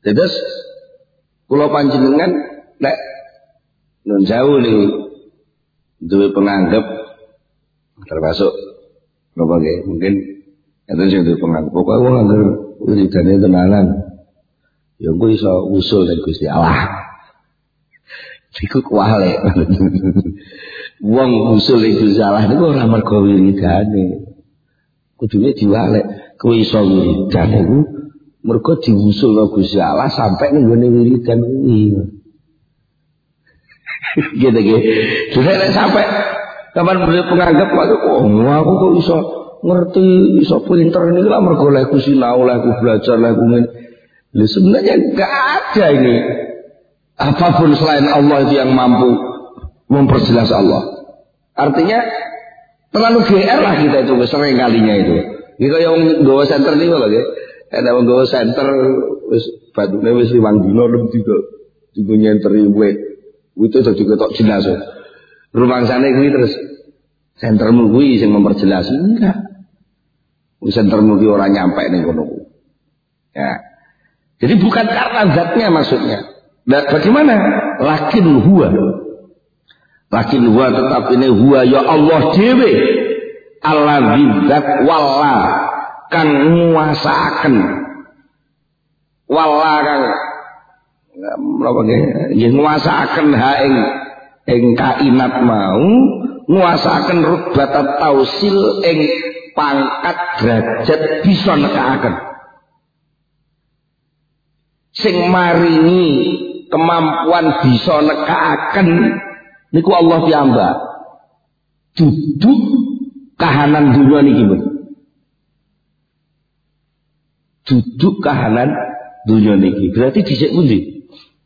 Terus kula panjenengan nek nun jauh nih duwe penganggep termasuk napa nggih mungkin enten sing duwe penganggep kok wong anggar wiridane tenanan ya engko iso usul ning Gusti Allah. Iku kuwale. Wong usul ning Gusti Allah niku ora mergo wiridane. Kudune diwalek, kowe iso wiridan iku mergo diusulno Gusti Allah sampai ning gone wiridan kuwi. Gitu. Jadi nek sampai kapan beliau penganggap aku kok iso ngerti, iso pinter ini lah mergo leku sinau, leku belajar, leku ngene. Lha sebenarnya enggak ada ini. Apapun selain Allah itu yang mampu memperjelas Allah. Artinya terlalu GR lah kita itu sering kalinya itu. Kita yang gawa center nih lho nggih. Ana wong gawa center wis batune wis 5 dina lebih juga nyenteri wit. Itu juga ketok jelas. Rumangsane kuwi terus sentermu kuwi sing memperjelas enggak. Sentermu kuwi ora nyampe ning kono. Ya. Jadi bukan karena zatnya maksudnya. Nah, bagaimana? Lakin huwa tetap ini huwa ya Allah dhewe. Allazi zat walla kang nguasaaken. Walla kang menapa nggih nguasaaken ha ing kainat mau nguasaaken rutbatat tausil ing pangkat derajat bisa nekaaken sing maringi kemampuan bisa nekaaken niku Allah piyambak duduk kahanan dunia niki duduk kahanan dunia niki berarti dhisik pundi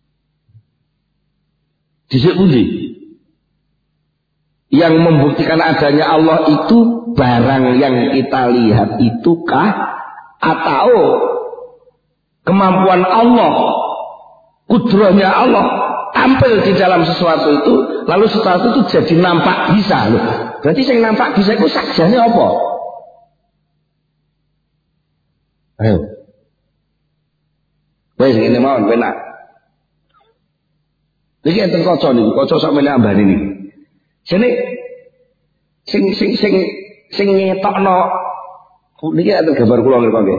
yang membuktikan adanya Allah itu barang yang kita lihat itukah atau kemampuan Allah, kudrahnya Allah tampil di dalam sesuatu itu, lalu sesuatu itu jadi nampak bisa loh. Berarti yang nampak bisa itu sakjane apa? Ayo. Wes ngene mawon penak. Iki enten kaca niku, kaca sak meneh ambane niki. Jane sing ngetokno niki enten gambar kula nggih.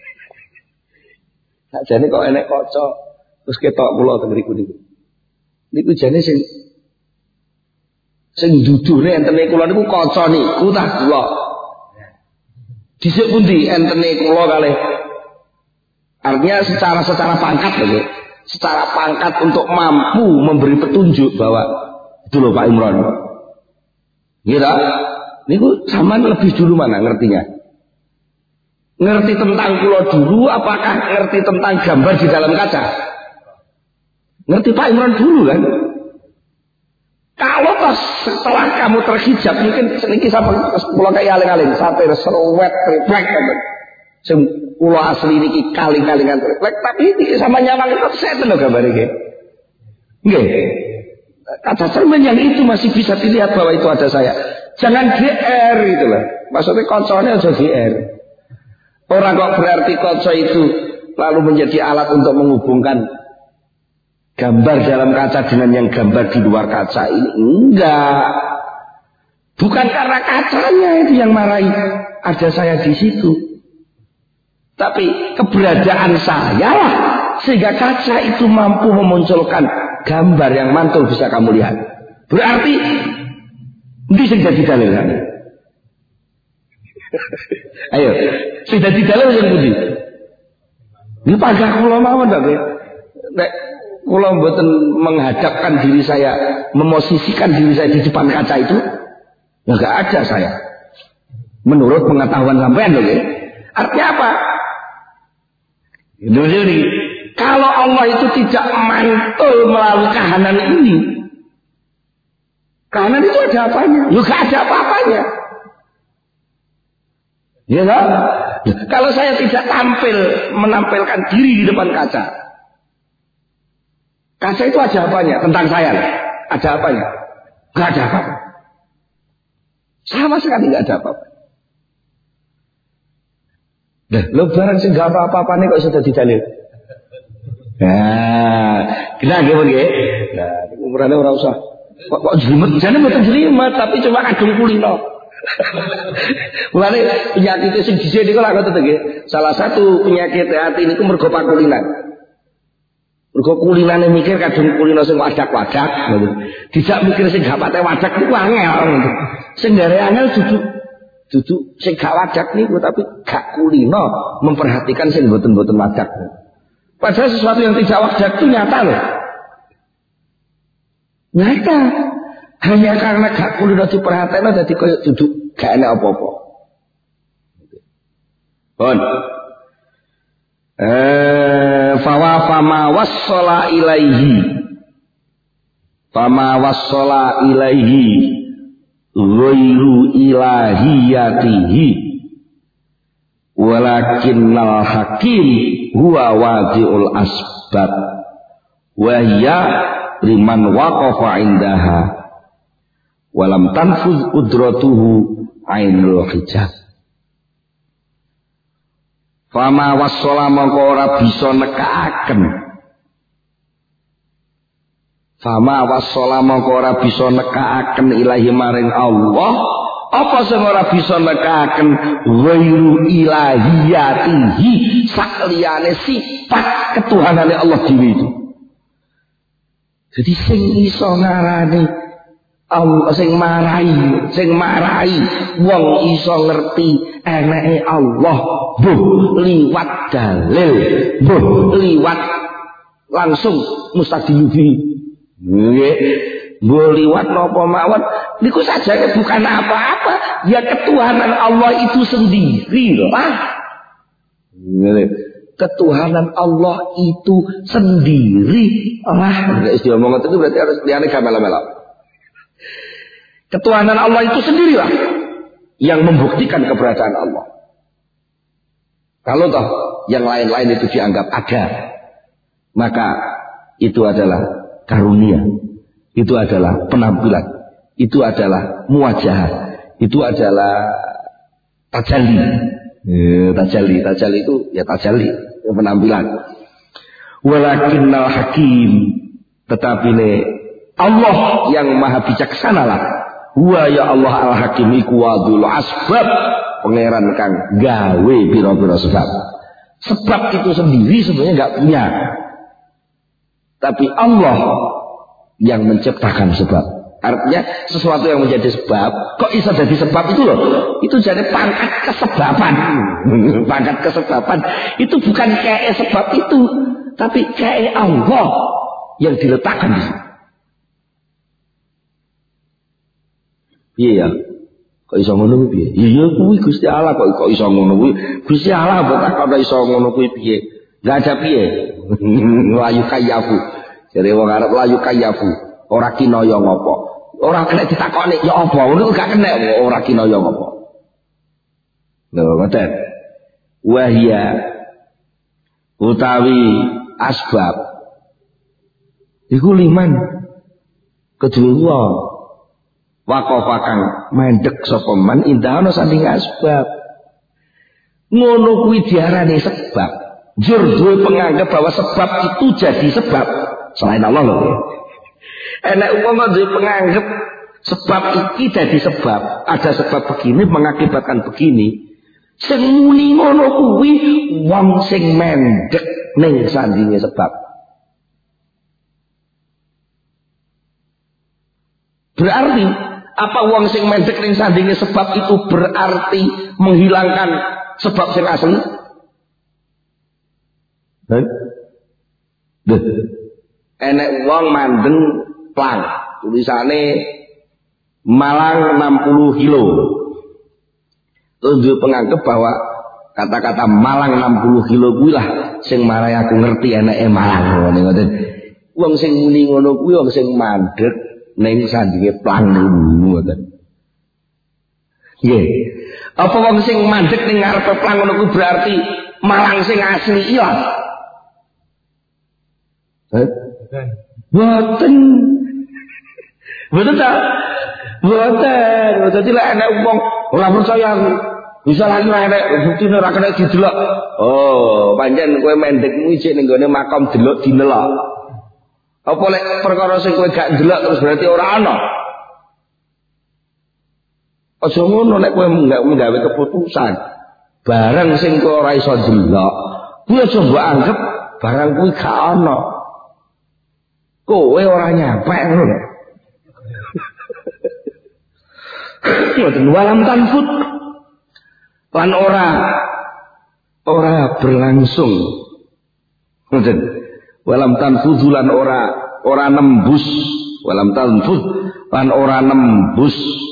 Sakjane kok enek kaca terus ketok kula teng mriku niku. Niku jane sing dudune entene kula niku kaca niku tah kula. Dhisik pundi entene kula kalih. Artinya secara pangkat lho. Secara pangkat untuk mampu memberi petunjuk bahwa itu loh Pak Imron. Gitu. Niku zaman lebih dulu mana ngertinya? Ngerti tentang pulau dulu apakah ngerti tentang gambar di dalam kaca? Ngerti Pak Imron dulu kan? Kalau pas setelah kamu terhijab mungkin sedikit sama pulau kayak aling-aling satir seruet triplek kan. Sing pulau asli niki kaling-kalingan triplek tapi iki sama nyawang itu saya lho gambar iki. Nggih. Kaca cermin yang itu masih bisa dilihat bahwa itu ada saya. Jangan GR gitu loh. Maksudnya kocoknya aja GR. Orang kok berarti kaca itu lalu menjadi alat untuk menghubungkan gambar dalam kaca dengan yang gambar di luar kaca ini. Enggak. Bukan karena kacanya itu yang marahi. Ada saya di situ. Tapi keberadaan saya lah sehingga kaca itu mampu memunculkan gambar yang mantul bisa kamu lihat. Berarti ini sing dadi dalil kan? Ayo, sing dadi dalil yang budi. Ini pagah kula mawon ta, nek kula mboten menghadapkan diri saya, memosisikan diri saya di depan kaca itu, ya enggak ada saya. Menurut pengetahuan sampean lho nggih. Artinya apa? Ini, kalau Allah itu tidak mantul melalui kahanan ini, kahanan itu ada apanya? Ya gak ada apa-apanya. Ya kan? Kalau saya tidak menampilkan diri di depan kaca, kaca itu ada apanya? Tentang saya, ada apanya? Gak ada apa-apa. Sama sekali gak ada apa-apa. Lo barang sih gak apa-apa nih kok sudah didalil. Nah, kena nggih. Nah, umurane ora usah. Kok jelimet, jane mboten jelimet tapi cuma kadung kulino. Mulane penyakit sing dhisik niku lak ngoten nggih. Salah satu penyakit hati niku mergo pakulinan. Mergo kulinane mikir kadung kulino sing wadak-wadak ngoten. Dijak mikir sing gak pate wadak niku angel ngoten. Sing gare angel duduk sing gak wadak niku tapi gak kulino memperhatikan sing mboten-mboten wadak. Padahal sesuatu yang tidak wadak itu nyata loh. Nyata. Hanya karena gak kulino diperhatikan dadi koyo duduk gak enak apa-apa. Pun. Fama wassala ilaihi ghairu ilahiyatihi walakinnal hakim huwa wadi'ul asbab wa hiya liman waqafa indaha walam tanfuz udratuhu ainul hijab. Fama wassala mongko ora bisa nekaaken. Fama wassala mongko ora bisa nekaaken ilahi maring Allah. Apa sing ora bisa nekaaken ghairu ilahiyatihi sakliyane sifat ketuhanane Allah dhewe itu. Jadi sing iso ngarani Allah sing marai wong iso ngerti enake Allah mbuh liwat dalil mbuh liwat langsung mustaqiyubi nggih mbuh liwat napa mawon niku sajane bukan apa-apa ya ketuhanan Allah itu sendiri lho ketuhanan Allah itu sendiri lah nek diomong itu berarti harus liyane gamel-melo. Ketuhanan Allah itu sendirilah yang membuktikan keberadaan Allah. Kalau toh yang lain-lain itu dianggap ada, maka itu adalah karunia, itu adalah penampilan, itu adalah muwajahah, itu adalah tajalli. Tajalli itu ya tajalli, penampilan. Walakinnal hakim, tetapi Allah yang maha bijaksana lah. Huwa ya Allah al-hakim iku wadul asbab pangeran kang gawe pira-pira sebab. Sebab itu sendiri sebenarnya enggak punya. Tapi Allah yang menciptakan sebab. Artinya sesuatu yang menjadi sebab, kok bisa jadi sebab itu loh. Itu jadi pangkat kesebaban. Pangkat kesebaban itu bukan kayak sebab itu, tapi kayak Allah yang diletakkan di situ. Iya ya. Kok iso ngono kuwi piye? Iya kuwi Gusti Allah kok iso ngono kuwi. Gusti Allah mbok takon iso ngono kuwi piye? Enggak ada piye. Layu kayafu. Jare wong Arab layu kayafu. Ora kinaya ngopo. Ora kena ditakoni ya apa? Ngono gak kena ora kinaya ngopo. Lho ngoten. Wahia utawi asbab iku liman kedua waqafa kang mendek sapa man indahana sanding asbab. Ngono kuwi diarani sebab. Jur duwe penganggap bahwa sebab itu jadi sebab selain Allah lho. Enak umpama duwe penganggap sebab iki jadi sebab, ada sebab begini mengakibatkan begini. Sing muni ngono kuwi wong sing mendek ning sandinge sebab. Berarti apa wong sing mendek ning sandinge sebab itu berarti menghilangkan sebab sing asli? Enek wong mandeng plang, tulisane Malang 60 kilo. Terus dia penganggap bahwa kata-kata Malang 60 kilo kuwi lah sing marai aku ngerti eneke Malang ngoten. Wong sing muni ngono kuwi wong sing mandek ning sandinge plang niku ngoten. Nggih. Apa wong sing mandek ning ngarepe plang ngono kuwi berarti Malang sing asli ilang? Boten. Boten ta? Boten. Dadi lek ana wong ora percaya Bisa lagi nek buktine ora kena didelok. Oh, pancen kowe mendekmu ijek ning gone makam delok dinelok. Apa lek perkara sing kowe gak ndelok terus berarti ora ana. Aja ngono nek kowe gak nggawe keputusan. Barang sing kowe ora iso ndelok, kuwi aja mbok anggap barang kuwi gak ana. Kowe ora nyampe ngono. Ngoten walam tanfut lan ora berlangsung. Ngoten. Walam tanfudhu lan ora nembus, walam tanfudh lan ora nembus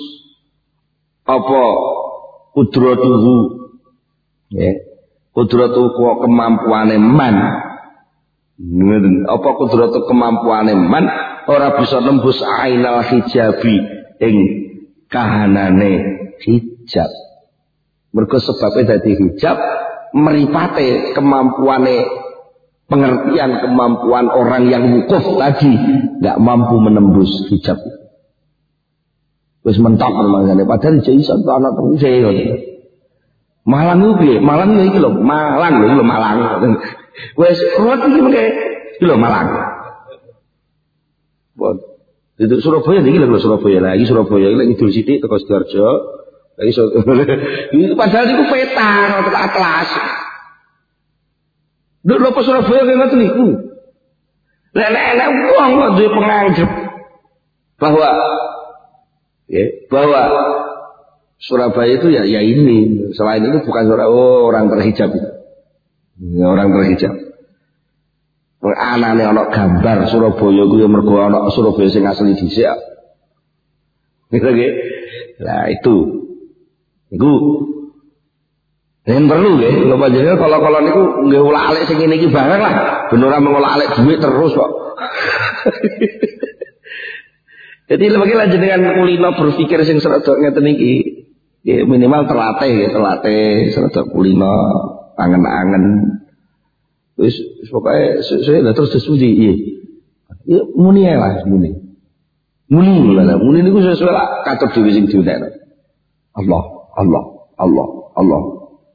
apa kudratuhu ya kudratu kemampuane man. Ngoten apa kudratu kemampuane man ora bisa nembus ainal hijabi ing kahanane hijab. Mergo sebabnya dadi hijab mripate kemampuane pengertian kemampuan orang yang wukuf tadi nggak mampu menembus hijab. Wis mentok mangane padahal iso ana terus Malang iki Malang iki lho, Malang. Wis ruwet iki mengke iki lho Malang. Itu Surabaya iki lho Surabaya lagi Surabaya iki Idul Siti teko Sidoarjo. Itu padahal itu peta atau atlas. Duk lho Surabaya kaya ngoten niku. Nek wong kok duwe penganggep bahwa Surabaya itu ya ini. Selain itu bukan orang terhijab itu. Ya, orang terhijab. Anane ana gambar Surabaya kuwi mergo ana Surabaya sing asli dhisik. Gitu nggih. Lah itu. Iku yen perlu nggih, lho panjenengan kala-kala niku nggih ulak-alik sing ngene iki barang lah. Ben ora mengolak-alik duit terus kok. Jadi lembaga lanjenengan kulino berpikir sing serodok ngeten iki. Ya minimal terlatih serodok kulino angen-angen. Wis pokoke saya terus sesuji iya. Ya muni ae lah muni. Muni niku sesuai lah katur dhewe sing diundekno. Allah.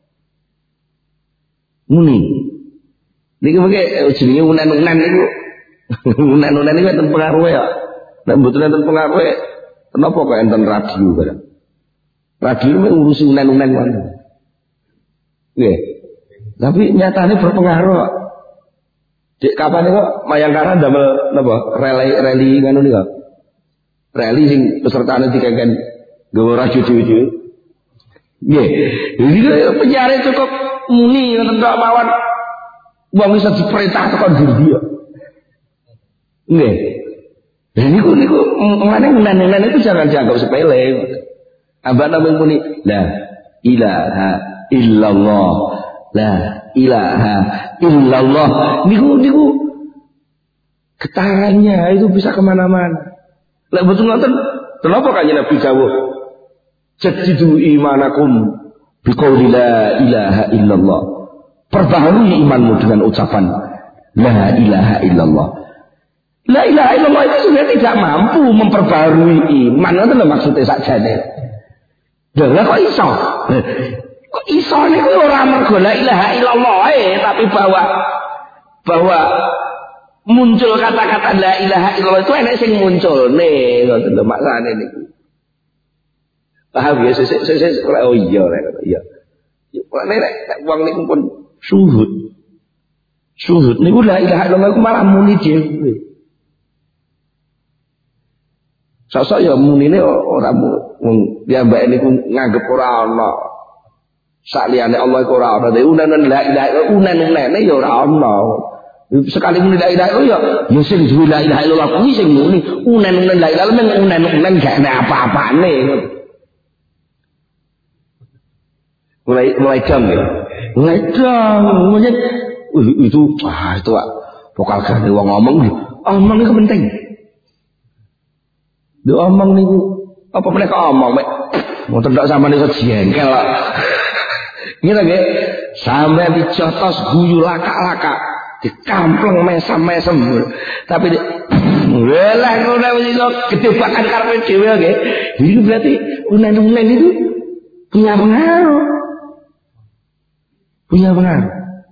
Muni. Niki mengke jenenge unen-unen niku. Unen-unen niku enten pengaruhe ya. Nek mboten enten pengaruhe, kenapa kok enten radio barang? Radio mek ngurusi unen-unen wae. Nggih. Tapi nyatane berpengaruh. Dik kapan kok Mayangkara ndamel napa? Rally ngono niku. Rally sing pesertane dikengken nggawa radio dhewe-dhewe. Nggih. Iki penjara cukup muni ngoten tok mawon. Wong iso diperintah tekan ndi ya. Nggih. Lah niku ngene unen-unen itu jangan dianggap sepele. Ambak namung muni la ilaha illallah. La ilaha illallah. Niku getarannya itu bisa kemana-mana. Lah betul ngoten, kenapa kanjeng Nabi dawuh? Jadidu imanakum biqauli la ilaha illallah. Perbaharui imanmu dengan ucapan la ilaha illallah. La ilaha illallah itu sebenarnya tidak mampu memperbarui iman. Itu lho maksudnya sakjane. Lah kok iso? Kok iso niku ora mergo la ilaha illallah tapi bahwa muncul kata-kata la ilaha illallah itu enek sing munculne ngoten lho maksane niku. Paham ya sesuk oh iya iya. Kok nek wong niku pun suhud niku la ilaha illallah ku malah muni dhewe. Sosok ya munine ora mung ya mbak niku nganggep ora ana. Sak liyane Allah iku ora ana. Unen la ilaha illallah unen-unene ya ora ana. Sekali muni la ilaha illallah ya sing duwe la ilaha illallah kuwi sing muni unen-unen la ilaha illallah unen-unen gak ana apa-apane. Mulai jam ya. Mulai jam. Itu itu vokal gane wong ngomong iku penting. Dia omong niku apa mereka omong mek mboten tok sampean iso jengkel kok. Ngene nggih, sampean dicotos guyu laka-laka, dikampleng mesem-mesem. Tapi lha ngono wis iso gedebakan karepe dhewe nggih. Iki berarti unen-unen itu punya pengaruh. Punya pengaruh.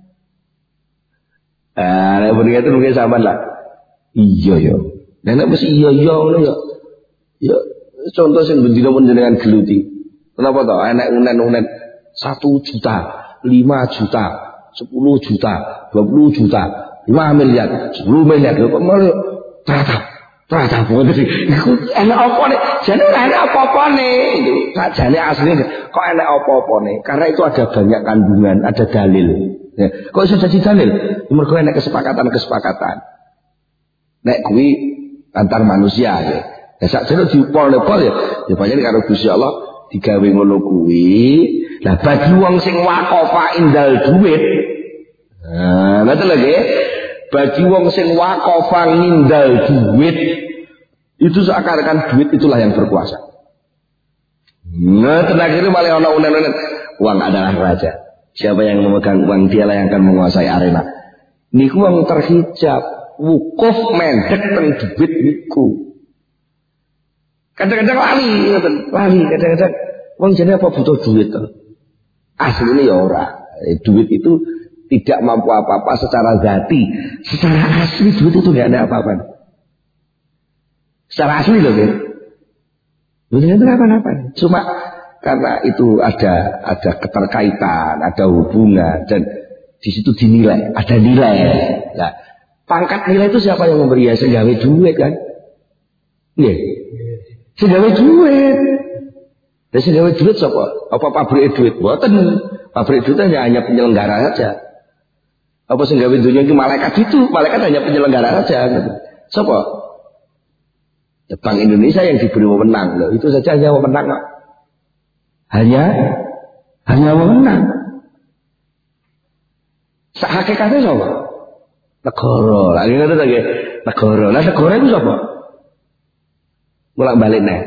Nek begitu mungkin sampean lah. Iya ya. Nek mesti iya ngono ya. Ya contoh sing bendina panjenengan geluti. Kenapa toh? Enek unen-unen 1 juta, 5 juta, 10 juta, 20 juta, 5 miliar, 10 miliar. Kok malah Ternyata iku enak apa nih? Jane ora enak apa-apa nih. Sajane asline kok enak apa-apa nih? Karena itu ada banyak kandungan, ada dalil. Ya. Kok iso jadi dalil? Mergo enak kesepakatan. Nek kuwi antar manusia ya. Lah sakjane diupol-upol ya. Ya pancen karo Gusti Allah digawe ngono kuwi. Lah bagi wong sing waqafa indal duit. Nah, betul lagi. Bagi wong sing waqafa ngindal duit itu seakan-akan duit itulah yang berkuasa. Nah, akhirnya malah ana unen-unen uang adalah raja. Siapa yang memegang uang dialah yang akan menguasai arena. Niku wong terhijab, wukuf mendek teng duit niku. Kadang-kadang lali kadang-kadang wong jane apa butuh duit to. Asline ya ora. Duit itu tidak mampu apa-apa secara zati. Secara asli duit itu tidak ada apa-apa. Secara asli loh ya. Duit itu apa-apa. Cuma karena itu ada keterkaitan, ada hubungan, dan di situ dinilai, ada nilai. Nah, pangkat nilai itu siapa yang memberi? Ya segawe duit kan? Iya. Segawe duit. Dan segawe duit siapa? Apa pabrik duit? Buatan pabrik duit hanya penyelenggara saja. Apa segawe dunia itu malaikat hanya penyelenggara saja. Gitu. Siapa? Ya, Bank Indonesia yang diberi wewenang loh. Itu saja hanya wewenang. Hanya wewenang. Hakikatnya siapa? Negara. Lagi kata lagi negara. Lah negara itu siapa? Mulak balik nih.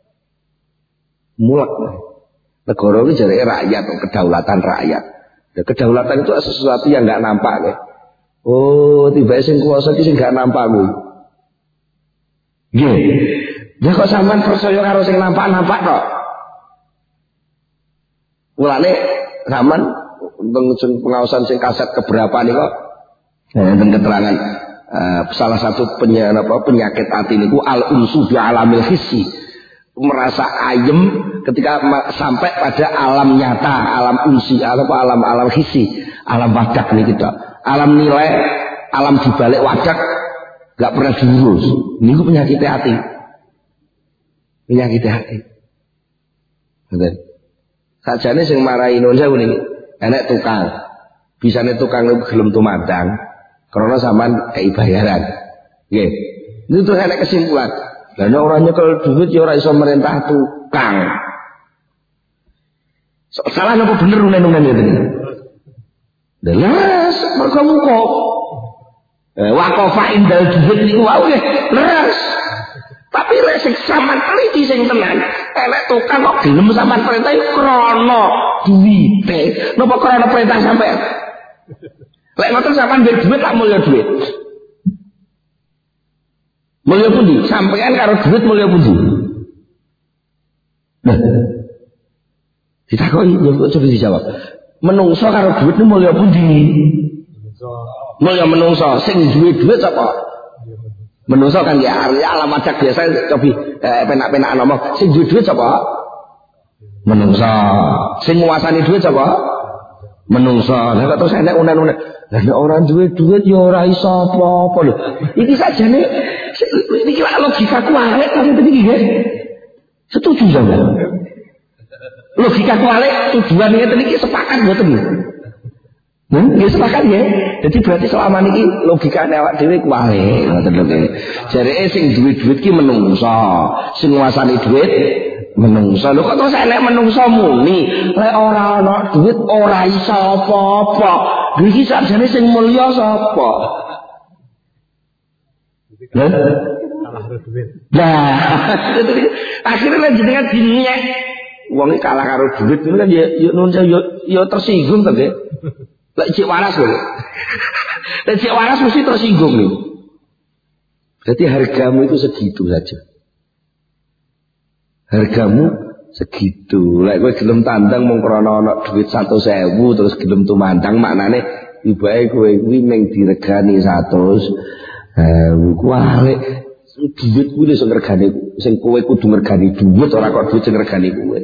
Mulak nih. Negara itu jadi rakyat atau kedaulatan rakyat. Ya, kedaulatan itu sesuatu yang nggak nampak nih. Oh, tiba-tiba sing kuasa iki sing nggak nampak kuwi. Nggih. Ya kok sampean percaya karo sing nampak-nampak tok. Mulane sampean teng pengawasan sing kaset keberapa nih kok. Teng keterangan salah satu penyakit hati niku al-unsu bi alamil hissi. Merasa ayem ketika sampai pada alam nyata, alam unsi, alam hissi, alam wadak nih kita. Alam nilai, alam dibalik wadak gak pernah diurus. Niku penyakit hati. Penyakit hati. Betul. Sajane sing marahi Indonesia niki enek tukang. Bisane tukang gelem tumandang karena sampean kei bayaran. Nggih. Itu tuh enek kesimpulan. Lah nek ora nyekel duit ya ora iso merintah tukang. Salah napa bener unen-unen itu? Delas mergo muka. Waqafa indal duit niku wae leres. Tapi lek sing sampean teliti sing tenan, elek tukang kok gelem sampean perintah krana duwite. Napa krana perintah sampean? Lek ngoten sampean duwe duit tak mulya duit. Mulya pundi? Sampean karo duit mulya pundi? Nah. Ditakoki coba dijawab. Menungso karo duit niku mulya pundi? Mulya menungso, sing duwe duit sapa? Menungso kan ya alam ajak biasa cobi penak-penak ngomong. Sing duwe duit sapa? Menungso. Sing nguasani duit sapa? Menungso. Lah kok terus enek unen-unen. Lah nek ora duwe duit ya ora iso apa-apa lho. Iki sajane iki logikaku awet kok ngene iki nggih. Setuju sampeyan. Logikaku awet tujuan ngene iki sepakat mboten. Nggih sepakat ya. Jadi berarti selama niki logikane awak dhewe kuwi ngoten lho nggih. Jareke sing duwe duit ki menungso, sing nguasani duit menungso. Lho kok terus enek menungso muni, lek ora ana duit ora iso apa-apa. Iki sakjane sing mulya sapa? Lah, kalah karo duit. Lah, akhirnya lek jenengan dinyek wong iki kalah karo duit niku kan ya nun ya tersinggung to nggih. Lek cek waras lho. Lek cek waras mesti tersinggung nih. Jadi hargamu itu segitu saja. Hargamu segitu. Lek kowe gelem tandang mung krana ana dhuwit 100.000 terus gelem tumandang maknane ibae kowe kuwi ning diregani 100. Kuwi duit kuwi sing regane sing kowe kudu ngergani duit ora kok duit sing regani kowe.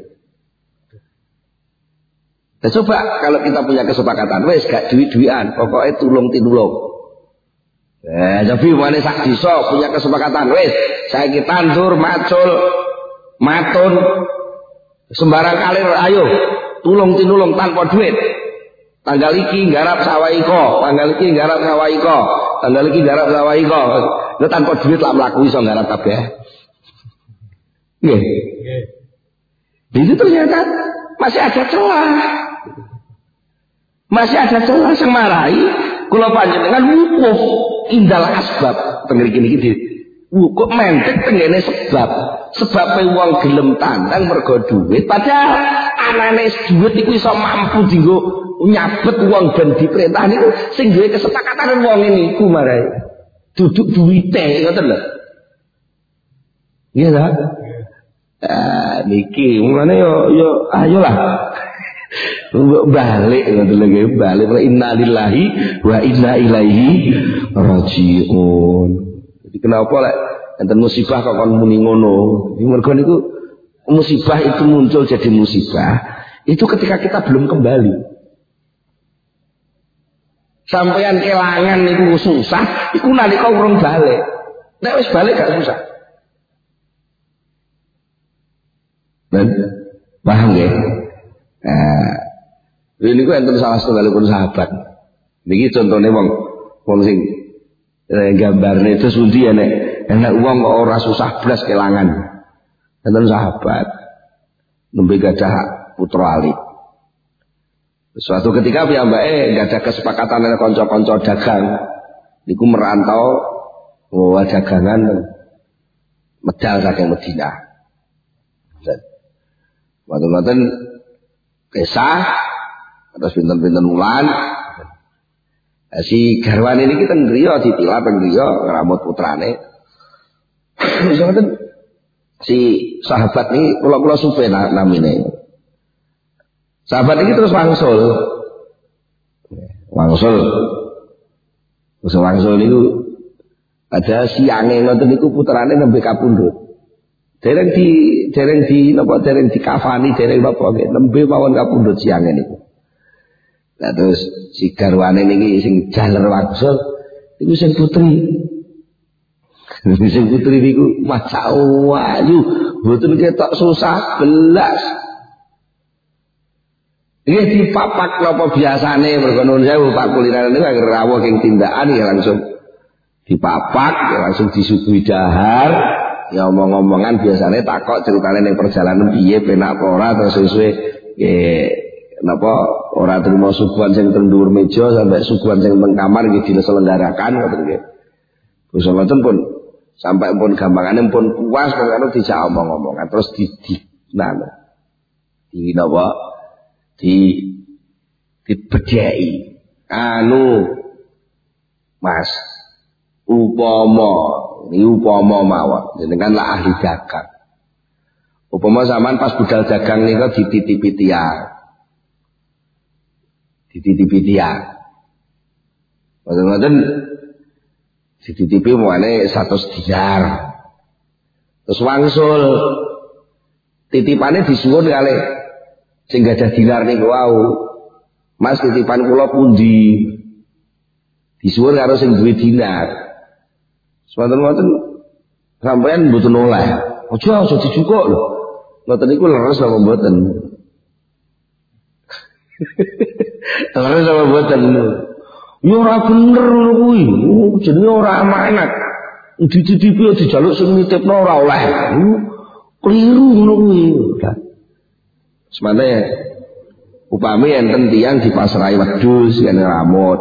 Nah, coba kalau kita punya kesepakatan wis gak duit-duitan, pokoknya tulung-tinulung. Tapi mana sak desa punya kesepakatan wis saiki tandur macul matun sembarang kalir ayo tulung-tinulung tanpa duit. Tanggal iki nggarap sawah iko, tanggal iki nggarap sawah iko, tanggal iki nggarap sawah iko. Lu tanpa duit lah mlaku iso nggarap kabeh. Nggih. Itu ternyata masih ada celah. Masih ada celah sing marai kula panjenengan wukuf indal asbab teng mriki niki wukuf mentek tengene sebab. Sebabe wong gelem tandang mergo duit padahal anane duit iku iso mampu dienggo nyabet wong ben diperintah niku sing duwe kesepakatan wong niku marai duduk duwite ngoten lho. Iya ta? Niki mulane yo ayolah balik ngoten lho balik innalillahi wa inna ilaihi rajiun. Jadi kenapa lek enten musibah kok kon muni ngono? Mergo niku musibah itu muncul jadi musibah itu ketika kita belum kembali. Sampeyan kelangan niku susah, iku nalika urung balik. Nek wis balik gak susah. Dan paham nggih? Ini ku enten salah setunggalipun sahabat. Niki contone wong sing gambarne itu sundi nek wong kok ora susah blas kelangan. Enten sahabat nembe gadah putra alit. Suatu ketika piyambake enggak ada kesepakatan dengan kanca-kanca dagang. Niku merantau dagangan medal saking Madinah. Wonten-wonten kisah terus pinten-pinten wulan. Si garwane niki teng griya ditilap teng griya ngramut putrane. Si sahabat niki kula supe namine. Sahabat ini terus wangsul niku ada siange ngoten niku putrane nembe kapundhut. Dereng dikafani dereng napa nggih nembe mawon kapundhut siange niku. Lah terus si garwane niki sing jaler wangsul niku sing putri. Sing putri niku macawa ayu mboten ketok susah belas. Ini dipapak napa biasane mergo nuwun sewu Pak kuliner niku anggere rawuh king tindakan ya langsung dipapak ya langsung disuguhi dahar ya omong-omongan biasane takok ceritane ning perjalanan piye penak apa ora terus sesuai napa ora trimo suguhan sing teng dhuwur meja sampai suguhan sing teng kamar nggih diselenggarakan ngoten nggih. Wis ngoten pun sampai pun gampangane pun puas karo dijak omong-omongan terus di napa dibedheki Mas upama mawon jenengan lah ahli dagang upama sampean pas budal dagang nika dititipi tiang ngoten dititipi mulane 100 dinar terus wangsul titipane disuwun kalih sing gadah dinar niku wau. Mas titipan kula pundi? Disuwun karo sing duwe dinar. Semanten-manten sampean mboten oleh. Aja dicukuk lho. Ngoten niku leres apa mboten? Leres apa mboten? Ya ora bener ngono kuwi. Jenenge ora amanat. Dititipi dijaluk sing nitipno ora oleh. Keliru ngono kuwi. Semane upami enten tiyang dipasrahi wedhus yen ramut.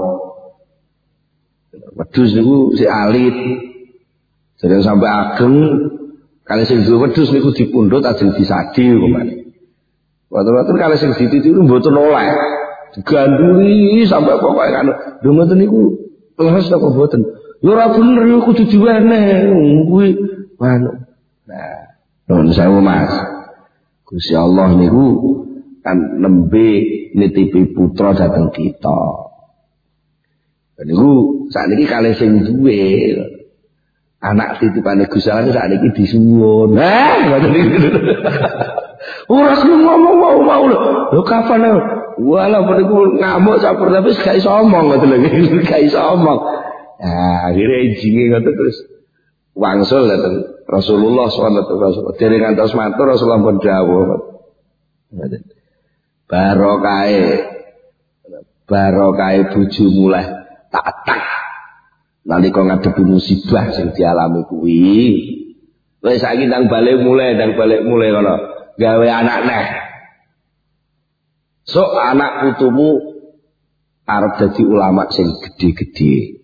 Wedhus niku si alit. Jadi sampai ageng kali sing duwe wedhus niku dipundhut ajeng disadi upamane. Wonten-wonten kali sing dititipi mboten oleh. Diganduli sampai pokoke kan. Lho ngoten niku leres apa mboten? Ya ora bener ya kudu diwene kuwi anu. Nah, nuwun sewu Mas. Gusti Allah niku kan nembe nitipi putra dhateng kita. Niku sakniki kalih sing duwe anak titipane Gusti Allah sakniki disuwun. Ngoten niku. Ora ngomong mau lho kapan wala niku ngamuk sampur tapi gak iso omong ngoten lho. Gak iso omong. Nah, akhirnya ijinge ngoten terus wangsul dateng Rasulullah SAW. Dari ngantos matur Rasulullah pun dawuh. Barokahe bojomu lah tak nalika ngadepi musibah sing dialami kuwi. Wis saiki ndang balik mulai ngono. Gawe anak neh. Sok anak putumu arep dadi ulama sing gede-gede.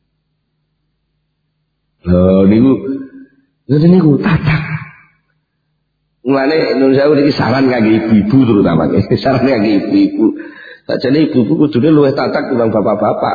Lho niku tatak. Mulane Indonesia niki saran kangge ibu-ibu terutama. Saran kangge ibu-ibu. Sakjane ibu-ibu kudune luwih tatak timbang bapak-bapak.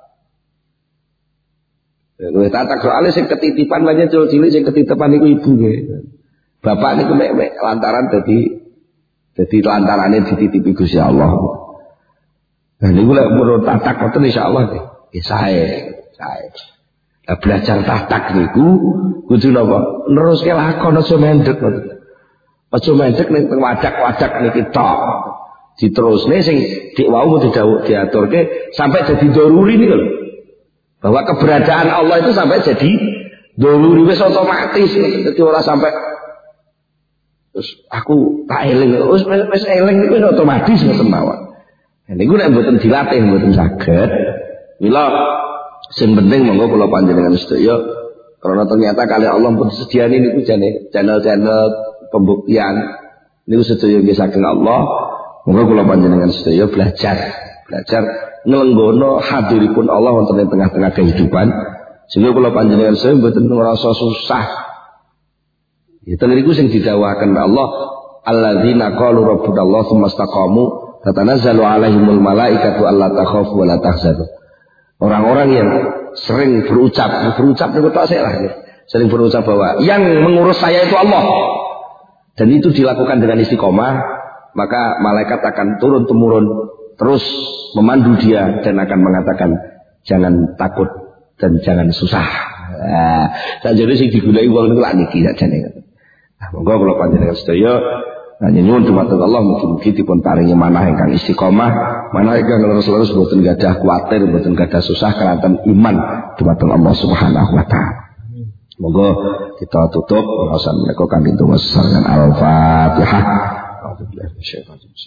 Luwih tatak soalnya sing ketitipan banyak cilik sing ketitipan niku ibu nggih. Bapak niku mek lantaran dadi lantarane dititipi Gusti Allah. Nah niku lek menurut tatak ngoten insyaallah nggih. Sae. Nah, belajar tatak niku kudu napa? Neruske lakon aja mendhet ngoten. Aja mendhet ning wadak-wadak niki tok. Diterusne sing dik wau diaturke sampai jadi daruri niku lho. Bahwa keberadaan Allah itu sampai jadi daruri wis otomatis. Dadi ora sampai terus aku tak eling wis eling niku otomatis ngoten mawon. Nah niku nek mboten dilatih mboten saged. Mila sing penting monggo kula panjenengan sedaya karena ternyata kali Allah pun sediani niku jane channel-channel pembuktian niku sedaya nggih saking Allah. Monggo kula panjenengan sedaya belajar nglenggono hadiripun Allah wonten ing tengah-tengah kehidupan sehingga kula panjenengan sedaya mboten ngrasa susah. Itu niku sing didhawuhaken Allah alladzina qalu rabbunallahu tsumma istaqamu tatanazzalu alaihimul malaikatu alla takhafu wa la tahzanu. Orang-orang yang sering berucap niku tok sik lah. Sering berucap bahwa yang mengurus saya itu Allah. Dan itu dilakukan dengan istiqomah, maka malaikat akan turun-temurun terus memandu dia dan akan mengatakan jangan takut dan jangan susah. Nah, sajane sing digulai wong niku lak niki sakjane. Nah, monggo kula panjenengan sedaya nyuwun dumateng Allah mugi-mugi dipun paringi manah ingkang istiqomah, manah ingkang leres-leres boten gadah kuwatir, boten gadah susah kelantan iman dumateng Allah Subhanahu wa taala. Monggo kita tutup wawasan menika kanthi donga sesarengan Al-Fatihah. A'udzubillahi minasyaitonir rajim.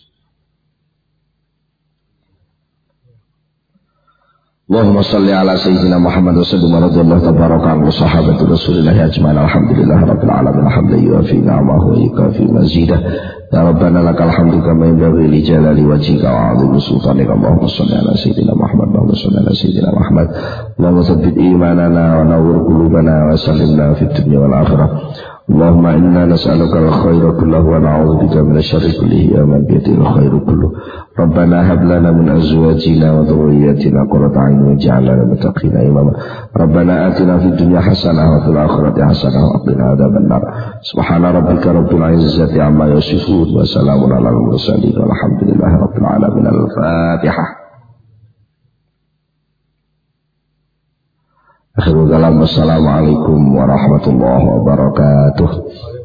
Allahumma salli ala sayyidina Muhammad wa sallim wa radiyallahu tabaraka an sahabati Rasulillah ajma'in alhamdulillah rabbil alamin hamdan yuwafi ni'amahu wa yukafi mazidah ya rabbana lakal hamdu kama yanbaghi li jalali wajhika wa 'azimi sultanika Allahumma salli ala sayyidina Muhammad wa salli ala sayyidina Muhammad Allahumma tsabbit imanana wa nawwir qulubana wa sallimna fid dunya wal akhirah Allahumma inna nas'aluka al-khayra kullahu wa na'udzubika min asy-syarri kullihi ya man bi yadihi al-khayru kulluh Rabbana hab lana min azwajina wa dhurriyyatina qurrata a'yun waj'alna lil muttaqina imama Rabbana atina fid dunya hasanah wa fil akhirati hasanah wa qina adzabannar Subhana rabbika rabbil izzati amma yasifun wa salamun alal mursalin walhamdulillahi rabbil alamin al-Fatihah Akhirul kalam, wassalamualaikum warahmatullahi wabarakatuh.